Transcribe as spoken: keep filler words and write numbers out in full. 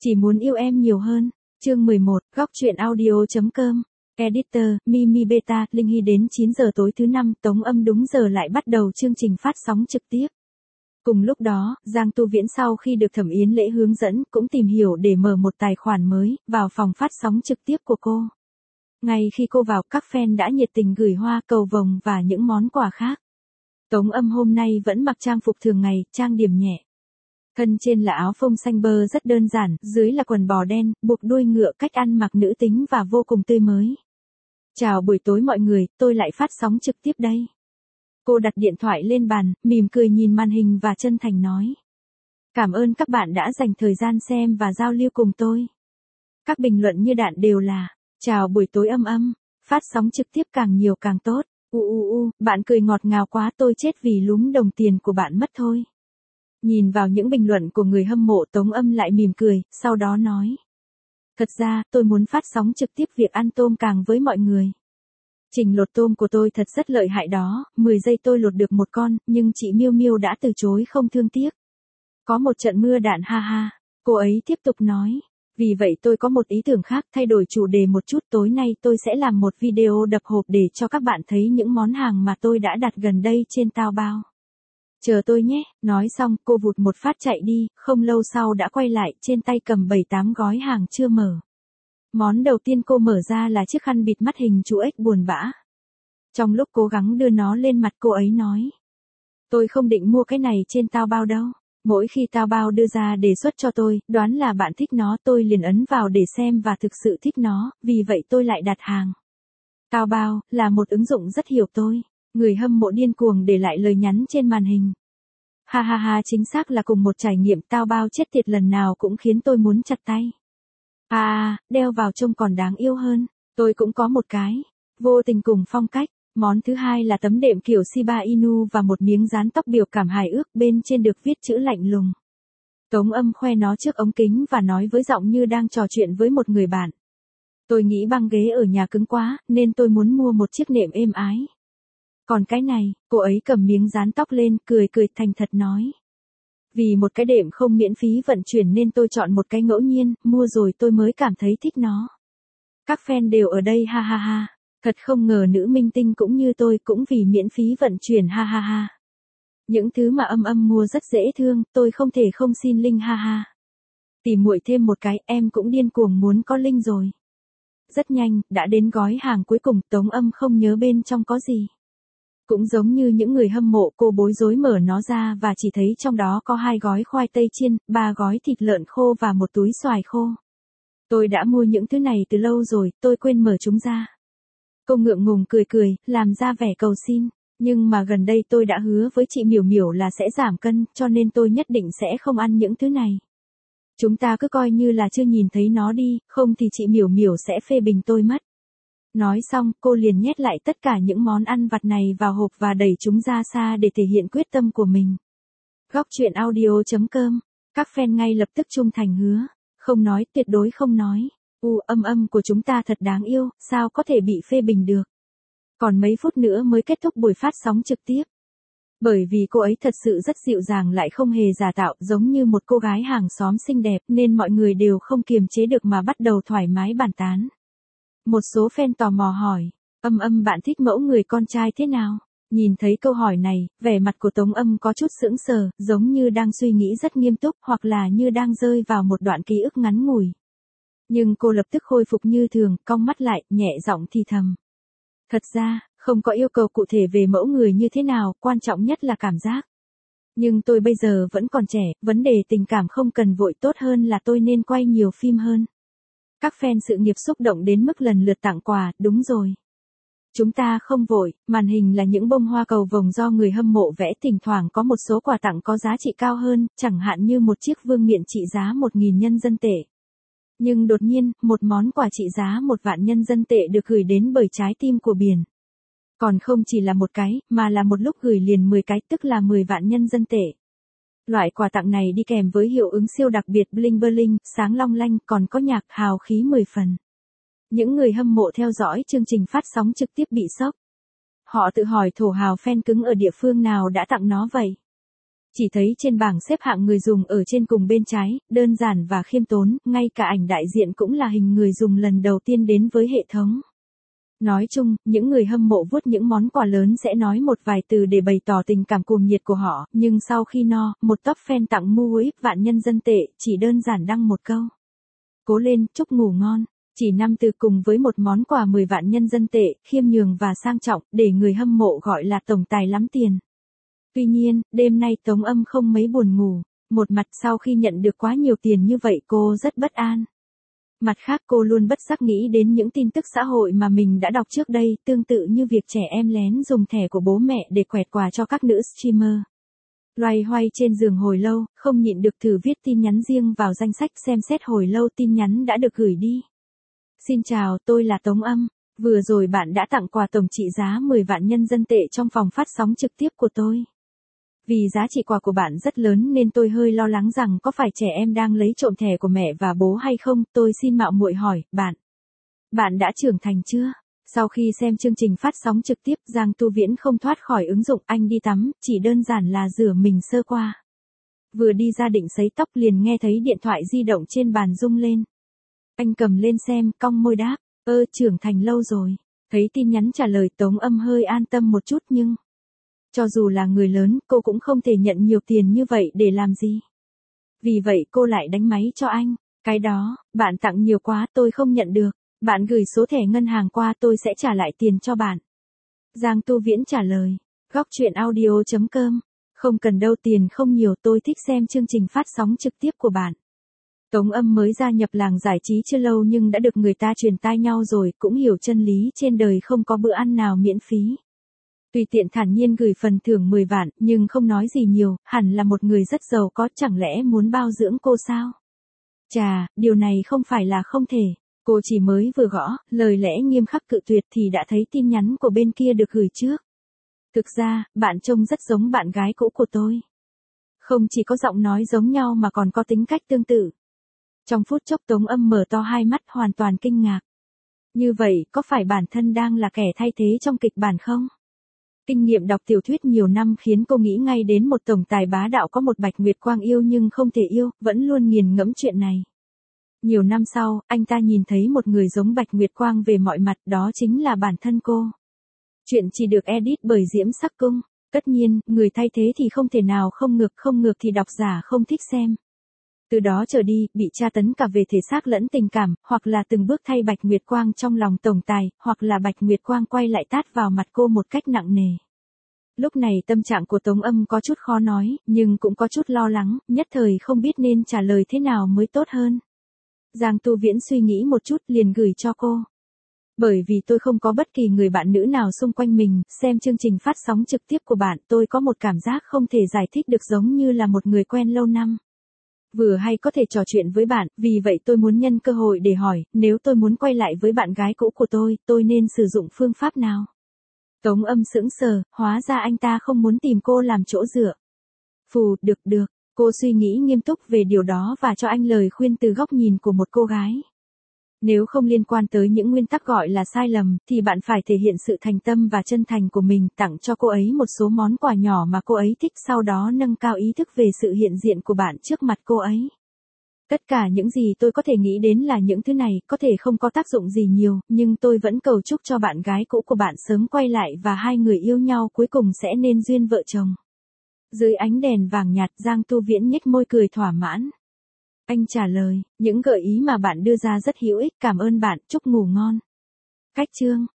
Chỉ muốn yêu em nhiều hơn. Chương mười một, góc truyện audio.com. Editor, Mimi Beta, Linh Hy đến chín giờ tối thứ năm, Tống Âm đúng giờ lại bắt đầu chương trình phát sóng trực tiếp. Cùng lúc đó, Giang Tu Viễn sau khi được Thẩm Yến Lễ hướng dẫn, cũng tìm hiểu để mở một tài khoản mới, vào phòng phát sóng trực tiếp của cô. Ngay khi cô vào, các fan đã nhiệt tình gửi hoa, cầu vồng và những món quà khác. Tống Âm hôm nay vẫn mặc trang phục thường ngày, trang điểm nhẹ. Thân trên là áo phông xanh bơ rất đơn giản, dưới là quần bò đen, buộc đuôi ngựa, cách ăn mặc nữ tính và vô cùng tươi mới. Chào buổi tối mọi người, tôi lại phát sóng trực tiếp đây. Cô đặt điện thoại lên bàn, mỉm cười nhìn màn hình và chân thành nói. Cảm ơn các bạn đã dành thời gian xem và giao lưu cùng tôi. Các bình luận như đạn đều là, chào buổi tối Âm Âm, phát sóng trực tiếp càng nhiều càng tốt. U u u, bạn cười ngọt ngào quá, tôi chết vì lúm đồng tiền của bạn mất thôi. Nhìn vào những bình luận của người hâm mộ, Tống Âm lại mỉm cười, sau đó nói. Thật ra, tôi muốn phát sóng trực tiếp việc ăn tôm càng với mọi người. Trình lột tôm của tôi thật rất lợi hại đó, mười giây tôi lột được một con, nhưng chị Miêu Miêu đã từ chối không thương tiếc. Có một trận mưa đạn ha ha, cô ấy tiếp tục nói. Vì vậy tôi có một ý tưởng khác, thay đổi chủ đề một chút, tối nay tôi sẽ làm một video đập hộp để cho các bạn thấy những món hàng mà tôi đã đặt gần đây trên Taobao. Chờ tôi nhé, nói xong cô vụt một phát chạy đi, không lâu sau đã quay lại, trên tay cầm bảy tám gói hàng chưa mở. Món đầu tiên cô mở ra là chiếc khăn bịt mắt hình chú ếch buồn bã. Trong lúc cố gắng đưa nó lên mặt, cô ấy nói. Tôi không định mua cái này trên Taobao đâu. Mỗi khi Taobao đưa ra đề xuất cho tôi, đoán là bạn thích nó, tôi liền ấn vào để xem và thực sự thích nó, vì vậy tôi lại đặt hàng. Taobao là một ứng dụng rất hiểu tôi. Người hâm mộ điên cuồng để lại lời nhắn trên màn hình. Ha ha ha, chính xác là cùng một trải nghiệm, Taobao chết tiệt lần nào cũng khiến tôi muốn chặt tay. À, đeo vào trông còn đáng yêu hơn. Tôi cũng có một cái. Vô tình cùng phong cách. Món thứ hai là tấm đệm kiểu Shiba Inu và một miếng dán tóc biểu cảm hài ước, bên trên được viết chữ lạnh lùng. Tống Âm khoe nó trước ống kính và nói với giọng như đang trò chuyện với một người bạn. Tôi nghĩ băng ghế ở nhà cứng quá, nên tôi muốn mua một chiếc nệm êm ái. Còn cái này, cô ấy cầm miếng dán tóc lên, cười cười thành thật nói. Vì một cái đệm không miễn phí vận chuyển nên tôi chọn một cái ngẫu nhiên, mua rồi tôi mới cảm thấy thích nó. Các fan đều ở đây ha ha ha. Thật không ngờ nữ minh tinh cũng như tôi cũng vì miễn phí vận chuyển ha ha ha. Những thứ mà Âm Âm mua rất dễ thương, tôi không thể không xin link ha ha. Tìm muội thêm một cái, em cũng điên cuồng muốn có link rồi. Rất nhanh, đã đến gói hàng cuối cùng, Tống Âm không nhớ bên trong có gì. Cũng giống như những người hâm mộ, cô bối rối mở nó ra và chỉ thấy trong đó có hai gói khoai tây chiên, ba gói thịt lợn khô và một túi xoài khô. Tôi đã mua những thứ này từ lâu rồi, tôi quên mở chúng ra. Cô ngượng ngùng cười cười, làm ra vẻ cầu xin. Nhưng mà gần đây tôi đã hứa với chị Miểu Miểu là sẽ giảm cân, cho nên tôi nhất định sẽ không ăn những thứ này. Chúng ta cứ coi như là chưa nhìn thấy nó đi, không thì chị Miểu Miểu sẽ phê bình tôi mất. Nói xong, cô liền nhét lại tất cả những món ăn vặt này vào hộp và đẩy chúng ra xa để thể hiện quyết tâm của mình. Góc truyện audio.com. Các fan ngay lập tức trung thành hứa. Không nói, tuyệt đối không nói. U, Âm Âm của chúng ta thật đáng yêu, sao có thể bị phê bình được. Còn mấy phút nữa mới kết thúc buổi phát sóng trực tiếp. Bởi vì cô ấy thật sự rất dịu dàng lại không hề giả tạo, giống như một cô gái hàng xóm xinh đẹp, nên mọi người đều không kiềm chế được mà bắt đầu thoải mái bàn tán. Một số fan tò mò hỏi, Âm Âm bạn thích mẫu người con trai thế nào? Nhìn thấy câu hỏi này, vẻ mặt của Tống Âm có chút sững sờ, giống như đang suy nghĩ rất nghiêm túc hoặc là như đang rơi vào một đoạn ký ức ngắn ngủi. Nhưng cô lập tức khôi phục như thường, cong mắt lại, nhẹ giọng thì thầm. Thật ra, không có yêu cầu cụ thể về mẫu người như thế nào, quan trọng nhất là cảm giác. Nhưng tôi bây giờ vẫn còn trẻ, vấn đề tình cảm không cần vội, tốt hơn là tôi nên quay nhiều phim hơn. Các fan sự nghiệp xúc động đến mức lần lượt tặng quà, đúng rồi. Chúng ta không vội, màn hình là những bông hoa cầu vồng do người hâm mộ vẽ, thỉnh thoảng có một số quà tặng có giá trị cao hơn, chẳng hạn như một chiếc vương miện trị giá một nghìn nhân dân tệ. Nhưng đột nhiên, một món quà trị giá một vạn nhân dân tệ được gửi đến bởi trái tim của biển. Còn không chỉ là một cái, mà là một lúc gửi liền mười cái, tức là mười vạn nhân dân tệ. Loại quà tặng này đi kèm với hiệu ứng siêu đặc biệt bling bling, sáng long lanh, còn có nhạc hào khí mười phần. Những người hâm mộ theo dõi chương trình phát sóng trực tiếp bị sốc. Họ tự hỏi thổ hào fan cứng ở địa phương nào đã tặng nó vậy. Chỉ thấy trên bảng xếp hạng người dùng ở trên cùng bên trái, đơn giản và khiêm tốn, ngay cả ảnh đại diện cũng là hình người dùng lần đầu tiên đến với hệ thống. Nói chung, những người hâm mộ vuốt những món quà lớn sẽ nói một vài từ để bày tỏ tình cảm cuồng nhiệt của họ, nhưng sau khi no, một top fan tặng mua whip vạn nhân dân tệ, chỉ đơn giản đăng một câu. Cố lên, chúc ngủ ngon. Chỉ năm từ cùng với một món quà mười vạn nhân dân tệ, khiêm nhường và sang trọng, để người hâm mộ gọi là tổng tài lắm tiền. Tuy nhiên, đêm nay Tống Âm không mấy buồn ngủ. Một mặt sau khi nhận được quá nhiều tiền như vậy cô rất bất an. Mặt khác cô luôn bất giác nghĩ đến những tin tức xã hội mà mình đã đọc trước đây, tương tự như việc trẻ em lén dùng thẻ của bố mẹ để quẹt quà cho các nữ streamer. Loay hoay trên giường hồi lâu, không nhịn được thử viết tin nhắn riêng vào danh sách xem xét hồi lâu tin nhắn đã được gửi đi. Xin chào, tôi là Tống Âm. Vừa rồi bạn đã tặng quà tổng trị giá mười vạn nhân dân tệ trong phòng phát sóng trực tiếp của tôi. Vì giá trị quà của bạn rất lớn nên tôi hơi lo lắng rằng có phải trẻ em đang lấy trộm thẻ của mẹ và bố hay không, tôi xin mạo muội hỏi, bạn. Bạn đã trưởng thành chưa? Sau khi xem chương trình phát sóng trực tiếp, Giang Tu Viễn không thoát khỏi ứng dụng anh đi tắm, chỉ đơn giản là rửa mình sơ qua. Vừa đi ra định sấy tóc liền nghe thấy điện thoại di động trên bàn rung lên. Anh cầm lên xem, cong môi đáp, ơ trưởng thành lâu rồi. Thấy tin nhắn trả lời Tống Âm hơi an tâm một chút nhưng... Cho dù là người lớn, cô cũng không thể nhận nhiều tiền như vậy để làm gì. Vì vậy cô lại đánh máy cho anh. Cái đó, bạn tặng nhiều quá tôi không nhận được. Bạn gửi số thẻ ngân hàng qua tôi sẽ trả lại tiền cho bạn. Giang Tu Viễn trả lời. Góc truyện audio chấm com. Không cần đâu, tiền không nhiều, tôi thích xem chương trình phát sóng trực tiếp của bạn. Tống Âm mới gia nhập làng giải trí chưa lâu nhưng đã được người ta truyền tai nhau rồi, cũng hiểu chân lý trên đời không có bữa ăn nào miễn phí. Tùy tiện thản nhiên gửi phần thưởng mười vạn, nhưng không nói gì nhiều, hẳn là một người rất giàu có, chẳng lẽ muốn bao dưỡng cô sao? Chà, điều này không phải là không thể. Cô chỉ mới vừa gõ, lời lẽ nghiêm khắc cự tuyệt thì đã thấy tin nhắn của bên kia được gửi trước. Thực ra, bạn trông rất giống bạn gái cũ của tôi. Không chỉ có giọng nói giống nhau mà còn có tính cách tương tự. Trong phút chốc Tống Âm mở to hai mắt hoàn toàn kinh ngạc. Như vậy, có phải bản thân đang là kẻ thay thế trong kịch bản không? Kinh nghiệm đọc tiểu thuyết nhiều năm khiến cô nghĩ ngay đến một tổng tài bá đạo có một Bạch Nguyệt Quang yêu nhưng không thể yêu, vẫn luôn nghiền ngẫm chuyện này. Nhiều năm sau, anh ta nhìn thấy một người giống Bạch Nguyệt Quang về mọi mặt, đó chính là bản thân cô. Chuyện chỉ được edit bởi Diễm Sắc Cung. Tất nhiên, người thay thế thì không thể nào không ngược, không ngược thì độc giả không thích xem. Từ đó trở đi, bị tra tấn cả về thể xác lẫn tình cảm, hoặc là từng bước thay Bạch Nguyệt Quang trong lòng tổng tài, hoặc là Bạch Nguyệt Quang quay lại tát vào mặt cô một cách nặng nề. Lúc này tâm trạng của Tống Âm có chút khó nói, nhưng cũng có chút lo lắng, nhất thời không biết nên trả lời thế nào mới tốt hơn. Giang Tu Viễn suy nghĩ một chút liền gửi cho cô. Bởi vì tôi không có bất kỳ người bạn nữ nào xung quanh mình, xem chương trình phát sóng trực tiếp của bạn tôi có một cảm giác không thể giải thích được, giống như là một người quen lâu năm. Vừa hay có thể trò chuyện với bạn, vì vậy tôi muốn nhân cơ hội để hỏi, nếu tôi muốn quay lại với bạn gái cũ của tôi, tôi nên sử dụng phương pháp nào? Tống Âm sững sờ, hóa ra anh ta không muốn tìm cô làm chỗ dựa. Phù, được được, cô suy nghĩ nghiêm túc về điều đó và cho anh lời khuyên từ góc nhìn của một cô gái. Nếu không liên quan tới những nguyên tắc gọi là sai lầm, thì bạn phải thể hiện sự thành tâm và chân thành của mình, tặng cho cô ấy một số món quà nhỏ mà cô ấy thích, sau đó nâng cao ý thức về sự hiện diện của bạn trước mặt cô ấy. Tất cả những gì tôi có thể nghĩ đến là những thứ này, có thể không có tác dụng gì nhiều, nhưng tôi vẫn cầu chúc cho bạn gái cũ của bạn sớm quay lại và hai người yêu nhau cuối cùng sẽ nên duyên vợ chồng. Dưới ánh đèn vàng nhạt, Giang Tu Viễn nhếch môi cười thỏa mãn. Anh trả lời, những gợi ý mà bạn đưa ra rất hữu ích, cảm ơn bạn, chúc ngủ ngon. Cách chương